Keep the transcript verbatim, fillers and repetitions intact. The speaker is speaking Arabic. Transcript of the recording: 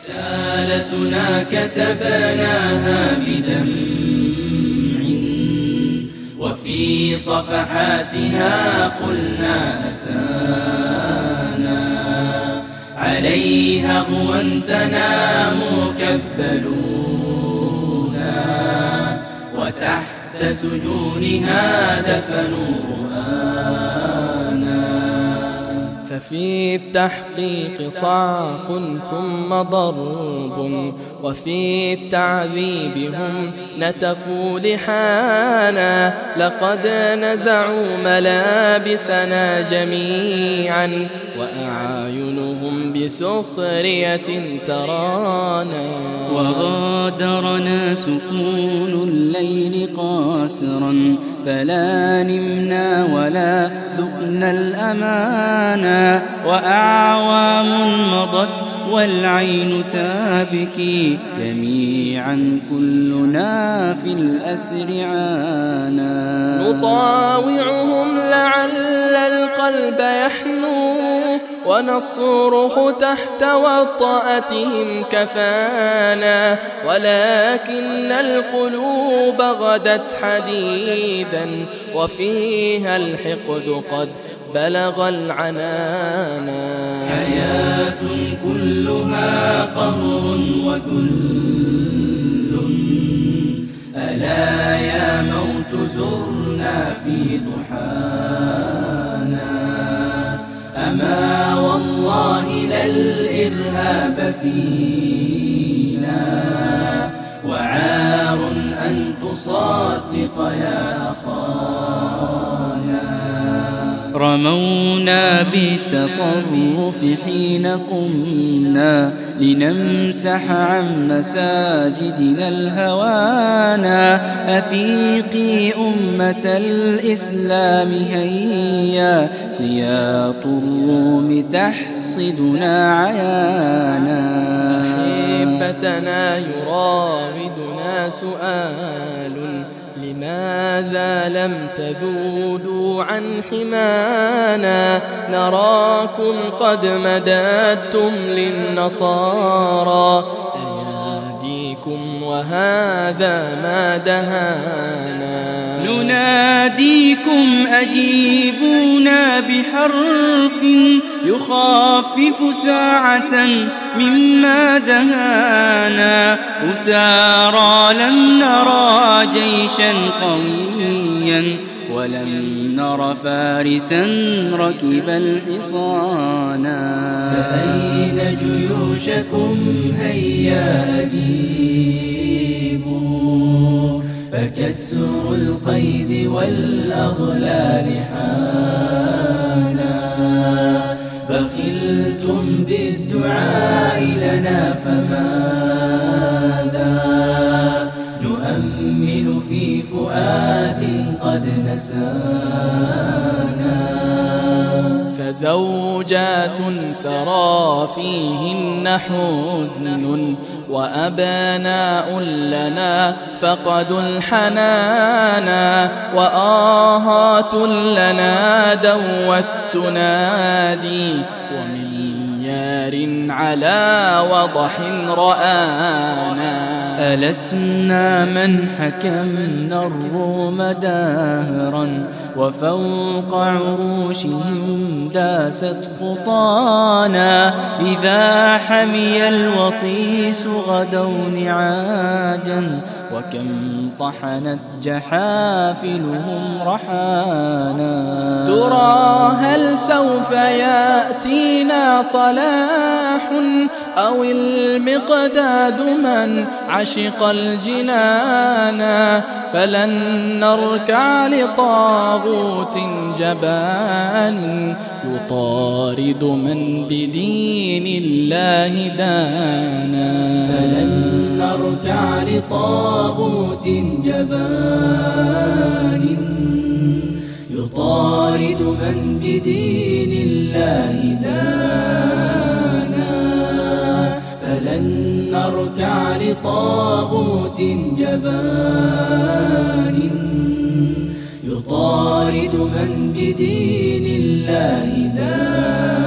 رسالتنا كتبناها بدمع وفي صفحاتها قلنا أسانا عليها هو تنام كبلونا وتحت سجونها دفنوا رؤانا. ففي التحقيق صعق ثم ضرب وفي التعذيب هم نتفوا لحانا لقد نزعوا ملابسنا جميعا وأعينهم بسخرية ترانا وغادرنا سكون الليل قاسرا فلا نمنا ولا ذقنا الأمانا وأعوام مضت والعين تابكي جميعا كلنا في الأسر عانا نطاوعهم لعل القلب يحنو ونصره تحت وطأتهم كفانا ولكن القلوب غدت حديدا وفيها الحقد قد بلغ العنانا. حياة كلها قهر وذل ألا يا موت زرنا في ضحانا أما والله لا الإرهاب فينا وعار أن تصدق يا أخانا. رمونا بالتطرف حين قمنا لنمسح عن مساجدنا الهوانا أفيقي أمة الإسلام هيا سياط الروم تحصدنا عيانا. أحبتنا يراودنا سؤال لماذا لم تذودوا عن حمانا نراكم قد مددتم للنصارى أياديكم وهذا ما دهانا. نناديكم أجيبونا بحرف يخفف ساعة مما دهانا أسارى لم نرى جيشا قويا ولم نر فارسا ركب الحصانا. فأين جيوشكم هيا أجيبوا فكسر القيد والأغلال حانا بخلتم بالدعاء لنا فماذا نؤمل في فؤاد قد نسانا. فزوجات سرى فيهن حزن وأبناء لنا فقدوا الحنانا وآهات لنا دوت تنادي ومن يار على وضح رآنا. ألسنا من حكمنا الروم داهرا وفوق عروشهم داست خطانا إذا حمي الوطيس غدوا نعاجا وكم طحنت جحافلهم رحانا. ترى هل سوف يأتينا صلاح أو المقداد من عشق الجنانا فلن نركع لطاغوت جبان يطارد من بدين الله دانا. فلن نركع لطاغوت جبان يطارد من بدين الله دانا. فلن نركع لطاغوت جبان يطارد من بدين الله دانا.